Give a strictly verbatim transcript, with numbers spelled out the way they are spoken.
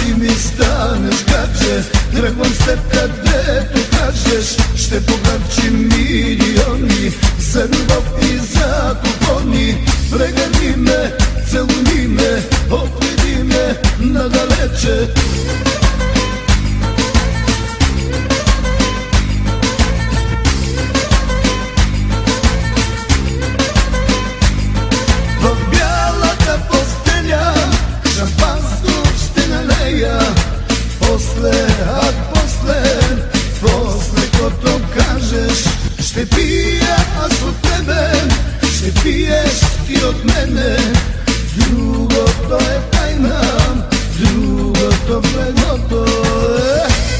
ти ми станеш гадже, тръгвам с теб където кажеш. Ще похарчим милиони за любов и за купони. Прегърни ме, целуни ме, отведи ме надалече. После, а после, после като кажеш, ще пия аз от тебе, ще пиеш ти от мене. Другото е тайна, другото в едното е.